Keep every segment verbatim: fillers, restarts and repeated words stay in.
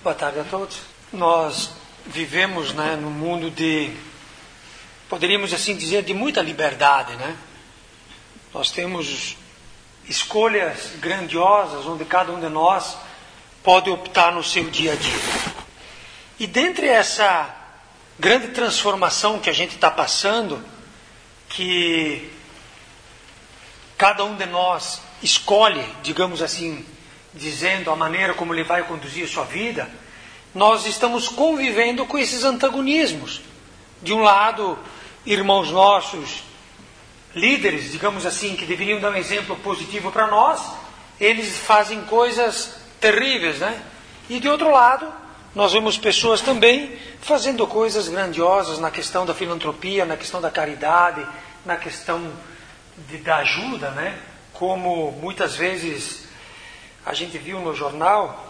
Boa tarde a todos. Nós vivemos, né, num mundo de, poderíamos assim dizer, de muita liberdade, né? Nós temos escolhas grandiosas onde cada um de nós pode optar no seu dia a dia. E dentre essa grande transformação que a gente está passando, que cada um de nós escolhe, digamos assim, dizendo a maneira como ele vai conduzir a sua vida, nós estamos convivendo com esses antagonismos. De um lado, irmãos nossos, líderes, digamos assim, que deveriam dar um exemplo positivo para nós, eles fazem coisas terríveis, né? E de outro lado, nós vemos pessoas também fazendo coisas grandiosas na questão da filantropia, na questão da caridade, na questão de, da ajuda, né? Como muitas vezes a gente viu no jornal,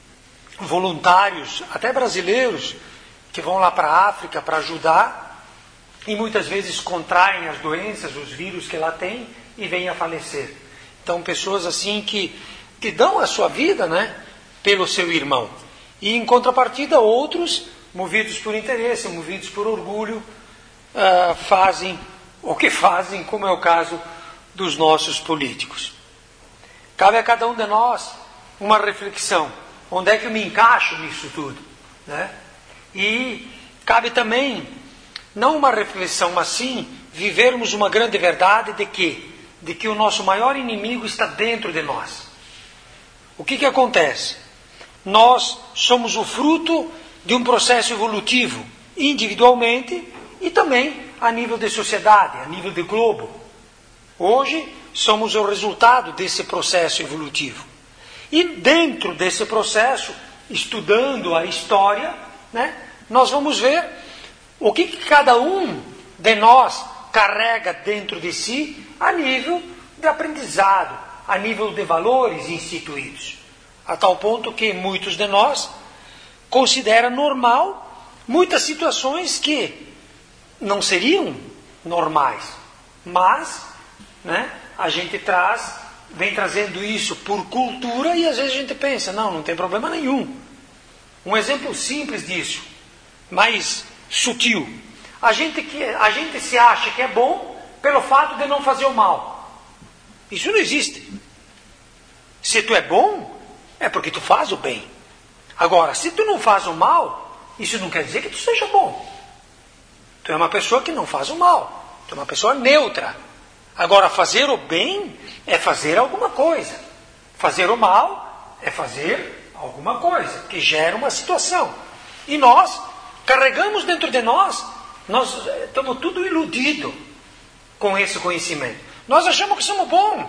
voluntários, até brasileiros, que vão lá para a África para ajudar e muitas vezes contraem as doenças, os vírus que lá tem e vêm a falecer. Então, pessoas assim que, que dão a sua vida, né, pelo seu irmão. E em contrapartida, outros, movidos por interesse, movidos por orgulho, uh, fazem o que fazem, como é o caso dos nossos políticos. Cabe a cada um de nós uma reflexão. Onde é que eu me encaixo nisso tudo? Né? E cabe também, não uma reflexão, mas sim vivermos uma grande verdade de que, de que o nosso maior inimigo está dentro de nós. O que que acontece? Nós somos o fruto de um processo evolutivo, individualmente e também a nível de sociedade, a nível de globo. Hoje somos o resultado desse processo evolutivo. E dentro desse processo, estudando a história, né, nós vamos ver o que, que cada um de nós carrega dentro de si a nível de aprendizado, a nível de valores instituídos. A tal ponto que muitos de nós consideram normal muitas situações que não seriam normais, mas, né, a gente traz, vem trazendo isso por cultura e às vezes a gente pensa, não, não tem problema nenhum. Um exemplo simples disso, mais sutil. A gente, que, a gente se acha que é bom pelo fato de não fazer o mal. Isso não existe. Se tu é bom, é porque tu faz o bem. Agora, se tu não faz o mal, isso não quer dizer que tu seja bom. Tu é uma pessoa que não faz o mal. Tu é uma pessoa neutra. Agora, fazer o bem é fazer alguma coisa. Fazer o mal é fazer alguma coisa que gera uma situação. E nós carregamos dentro de nós, nós estamos tudo iludido com esse conhecimento. Nós achamos que somos bons.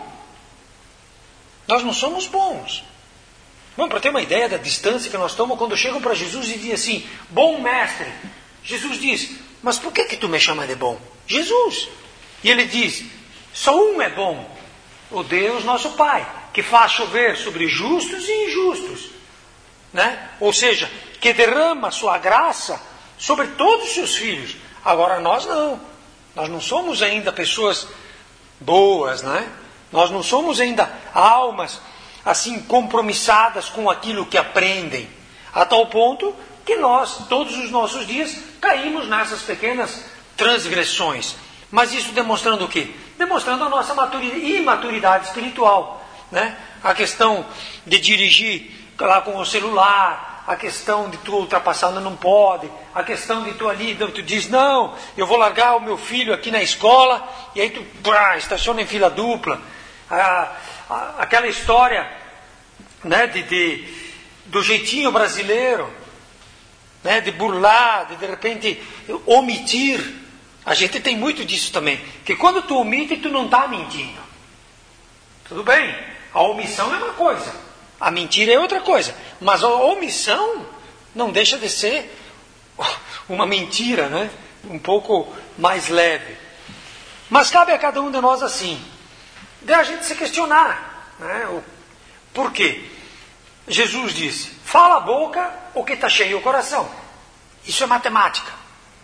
Nós não somos bons. Bom, para ter uma ideia da distância que nós estamos, quando chegam para Jesus e dizem assim, bom mestre, Jesus diz, mas por que que tu me chama de bom? Jesus. E ele diz, só um é bom, o Deus nosso Pai, que faz chover sobre justos e injustos, né? Ou seja, que derrama sua graça sobre todos os seus filhos. Agora nós não, nós não somos ainda pessoas boas, né? Nós não somos ainda almas assim compromissadas com aquilo que aprendem, a tal ponto que nós, todos os nossos dias, caímos nessas pequenas transgressões. Mas isso demonstrando o quê? Demonstrando a nossa imaturidade espiritual, né? A questão de dirigir lá com o celular, a questão de tu ultrapassando não pode, a questão de tu ali, tu diz, não, eu vou largar o meu filho aqui na escola, e aí tu pá, estaciona em fila dupla. Ah, ah, aquela história, né, de, de, do jeitinho brasileiro, né, de burlar, de de repente omitir. A gente tem muito disso também. Que quando tu omite, tu não está mentindo. Tudo bem, a omissão é uma coisa, a mentira é outra coisa. Mas a omissão não deixa de ser uma mentira, né? Um pouco mais leve. Mas cabe a cada um de nós assim, de a gente se questionar, né? O, por quê? Jesus disse, fala a boca o que está cheio o coração. Isso é matemática.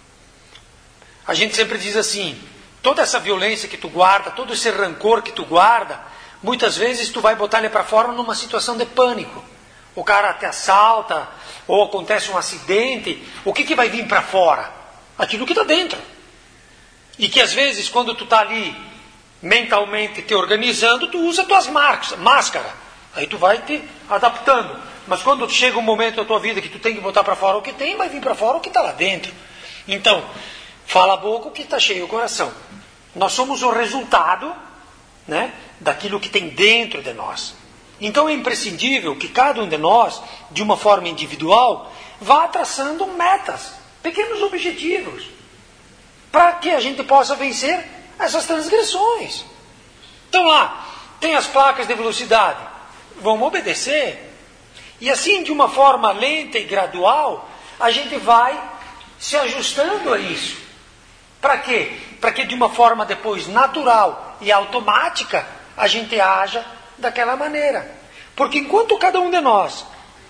A gente sempre diz assim, toda essa violência que tu guarda, todo esse rancor que tu guarda, muitas vezes tu vai botar ele para fora numa situação de pânico. o cara te assalta, ou acontece um acidente, o que, que vai vir para fora? Aquilo que está dentro. E que às vezes, quando tu está ali mentalmente te organizando, tu usa tuas máscaras. Aí tu vai te adaptando. Mas quando chega um momento da tua vida que tu tem que botar para fora o que tem, vai vir para fora o que está lá dentro. Então, fala a boca o que está cheio o coração. Nós somos o resultado, né, daquilo que tem dentro de nós. Então é imprescindível que cada um de nós, de uma forma individual, vá traçando metas, pequenos objetivos, para que a gente possa vencer essas transgressões. Então lá, tem as placas de velocidade, vamos obedecer. E assim, de uma forma lenta e gradual, a gente vai se ajustando a isso. Para quê? Para que de uma forma depois natural e automática, a gente haja daquela maneira. Porque enquanto cada um de nós,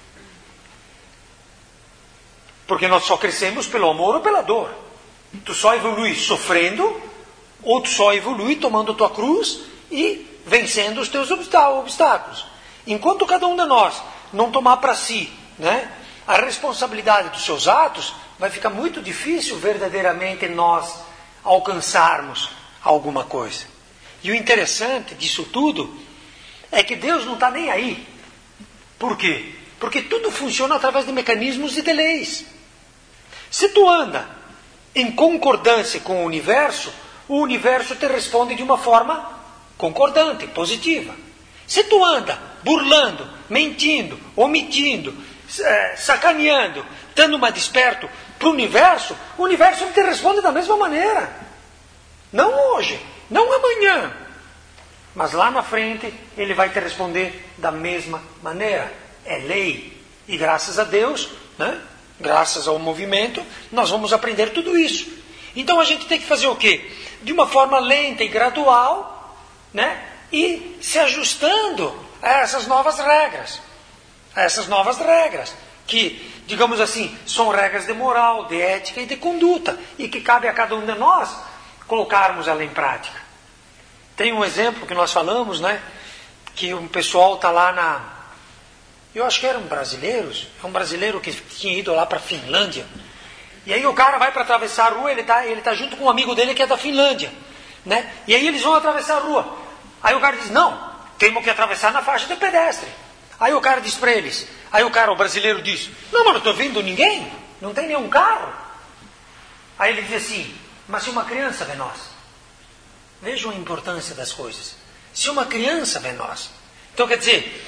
porque nós só crescemos pelo amor ou pela dor. Tu só evolui sofrendo, ou tu só evolui tomando tua cruz e vencendo os teus obstáculos. Enquanto cada um de nós não tomar para si, né, a responsabilidade dos seus atos, vai ficar muito difícil verdadeiramente nós alcançarmos alguma coisa. E o interessante disso tudo é que Deus não está nem aí. Por quê? Porque tudo funciona através de mecanismos e de leis. Se tu anda em concordância com o universo, o universo te responde de uma forma concordante, positiva. Se tu anda burlando, mentindo, omitindo, sacaneando, dando uma desperto para o universo, o universo te responde da mesma maneira. Não hoje, não amanhã, mas lá na frente ele vai te responder da mesma maneira. É lei. E graças a Deus, né, graças ao movimento, nós vamos aprender tudo isso. Então a gente tem que fazer o quê? De uma forma lenta e gradual, né, e se ajustando a essas novas regras. A essas novas regras. Que, digamos assim, são regras de moral, de ética e de conduta. E que cabe a cada um de nós colocarmos ela em prática. Tem um exemplo que nós falamos, né? Que um pessoal está lá na... Eu acho que eram brasileiros. É um brasileiro que tinha ido lá para a Finlândia. E aí o cara vai para atravessar a rua, ele está ele tá junto com um amigo dele que é da Finlândia. Né? E aí eles vão atravessar a rua. Aí o cara diz, não, temos que atravessar na faixa de pedestre. Aí o cara diz para eles, aí o cara, o brasileiro diz, não, mas não estou vendo ninguém, não tem nenhum carro. Aí ele diz assim, mas se uma criança vê nós, vejam a importância das coisas. Se uma criança vê nós, então quer dizer,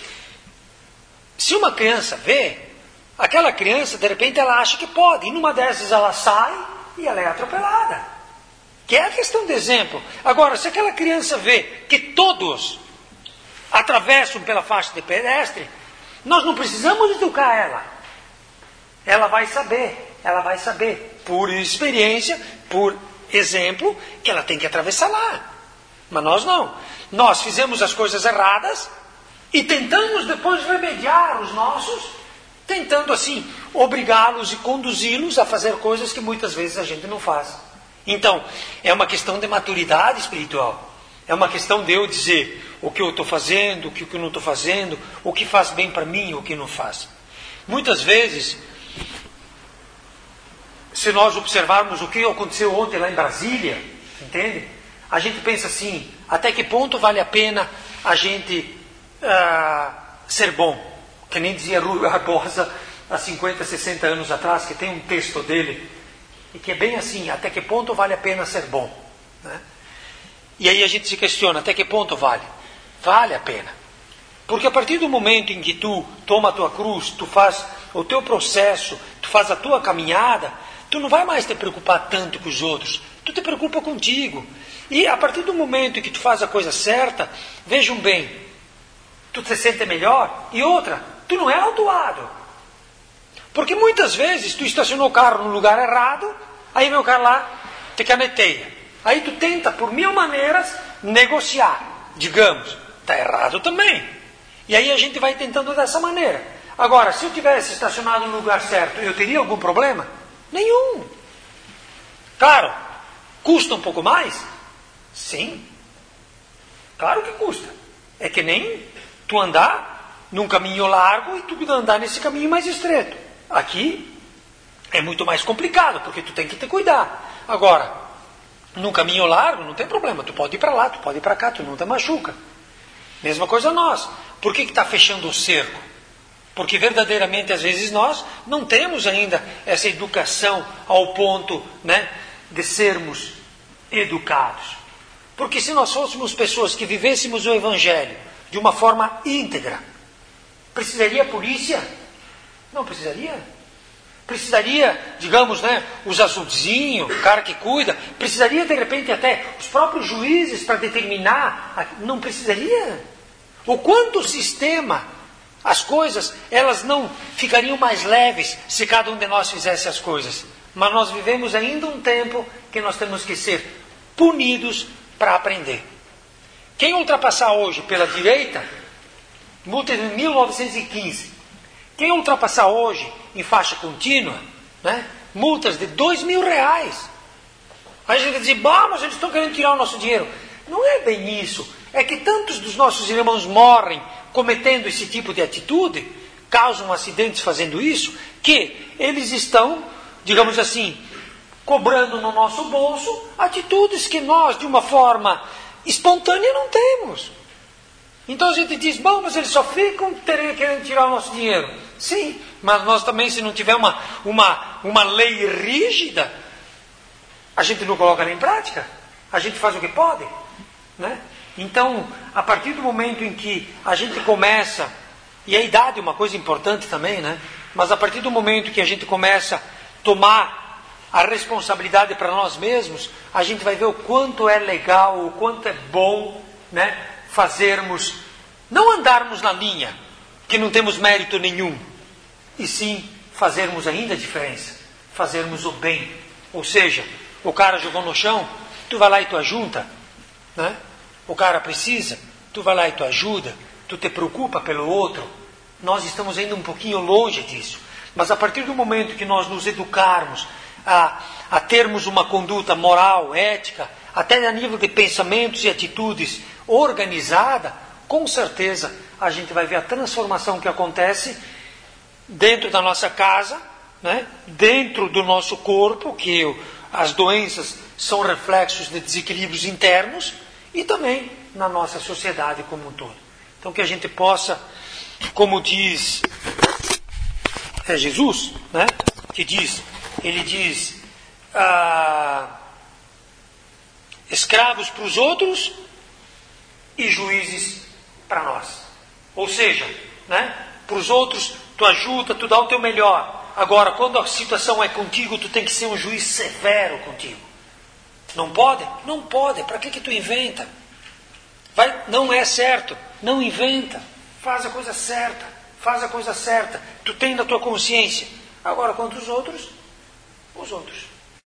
se uma criança vê, aquela criança de repente ela acha que pode, e numa dessas ela sai e ela é atropelada. Que é a questão de exemplo. Agora, se aquela criança vê que todos atravessam pela faixa de pedestre, nós não precisamos educar ela. Ela vai saber, ela vai saber, por experiência, por exemplo, que ela tem que atravessar lá. Mas nós não. Nós fizemos as coisas erradas e tentamos depois remediar os nossos, tentando assim, obrigá-los e conduzi-los a fazer coisas que muitas vezes a gente não faz. Então, é uma questão de maturidade espiritual. É uma questão de eu dizer o que eu estou fazendo, o que eu não estou fazendo, o que faz bem para mim e o que não faz. Muitas vezes, se nós observarmos o que aconteceu ontem lá em Brasília, entende? A gente pensa assim, até que ponto vale a pena a gente uh, ser bom? Que nem dizia Rui Barbosa há cinquenta, sessenta anos atrás, que tem um texto dele, e que é bem assim, até que ponto vale a pena ser bom? Né? E aí a gente se questiona, até que ponto vale? Vale a pena. Porque a partir do momento em que tu toma a tua cruz, tu faz o teu processo, tu faz a tua caminhada, tu não vai mais te preocupar tanto com os outros, tu te preocupa contigo. E a partir do momento em que tu faz a coisa certa, vejam bem, tu te sente melhor, e outra, tu não é autuado. Porque muitas vezes tu estacionou o carro no lugar errado, aí vem o cara lá, te caneteia. Aí tu tenta, por mil maneiras, negociar. Digamos, está errado também. E aí a gente vai tentando dessa maneira. Agora, se eu tivesse estacionado no lugar certo, eu teria algum problema? Nenhum. Claro, custa um pouco mais? Sim. Claro que custa. É que nem tu andar num caminho largo e tu andar nesse caminho mais estreito. Aqui é muito mais complicado, porque tu tem que te cuidar. Agora, num caminho largo não tem problema, tu pode ir para lá, tu pode ir para cá, tu não te machuca. Mesma coisa nós. Por que está fechando o cerco? Porque verdadeiramente às vezes nós não temos ainda essa educação ao ponto, né, de sermos educados. Porque se nós fôssemos pessoas que vivêssemos o Evangelho de uma forma íntegra, precisaria polícia? Não precisaria. Precisaria, digamos, né, os azulzinhos, o cara que cuida, precisaria de repente até os próprios juízes para determinar, não precisaria. O quanto o sistema, as coisas, elas não ficariam mais leves se cada um de nós fizesse as coisas. Mas nós vivemos ainda um tempo que nós temos que ser punidos para aprender. Quem ultrapassar hoje pela direita, multa de mil novecentos e quinze. Quem ultrapassar hoje em faixa contínua, né, multas de dois mil reais. Aí a gente diz, bah, mas eles estão querendo tirar o nosso dinheiro. Não é bem isso. É que tantos dos nossos irmãos morrem cometendo esse tipo de atitude, causam acidentes fazendo isso, que eles estão, digamos assim, cobrando no nosso bolso atitudes que nós, de uma forma espontânea, não temos. Então a gente diz, bom, mas eles só ficam querendo tirar o nosso dinheiro. Sim, mas nós também, se não tiver uma, uma, uma lei rígida, a gente não coloca ela em prática. A gente faz o que pode, né? Então, a partir do momento em que a gente começa, e a idade é uma coisa importante também, né? Mas a partir do momento que a gente começa a tomar a responsabilidade para nós mesmos, a gente vai ver o quanto é legal, o quanto é bom, né, fazermos, não andarmos na linha, que não temos mérito nenhum, e sim fazermos ainda a diferença, fazermos o bem. Ou seja, o cara jogou no chão, tu vai lá e tu ajunta, né? O cara precisa, tu vai lá e tu ajuda, tu te preocupa pelo outro. Nós estamos ainda um pouquinho longe disso, mas a partir do momento que nós nos educarmos a, a termos uma conduta moral, ética, até a nível de pensamentos e atitudes organizada, com certeza a gente vai ver a transformação que acontece dentro da nossa casa, né? Dentro do nosso corpo, que o, as doenças são reflexos de desequilíbrios internos, e também na nossa sociedade como um todo. Então que a gente possa, como diz é Jesus, né? Que diz, ele diz, ah, escravos para os outros e juízes para nós. Ou seja, né? Para os outros tu ajuda, tu dá o teu melhor. Agora, quando a situação é contigo, tu tem que ser um juiz severo contigo. Não pode? Não pode. Para que que tu inventa? Vai, não é certo. Não inventa. Faz a coisa certa. Faz a coisa certa. Tu tem na tua consciência. Agora, quanto os outros? Os outros.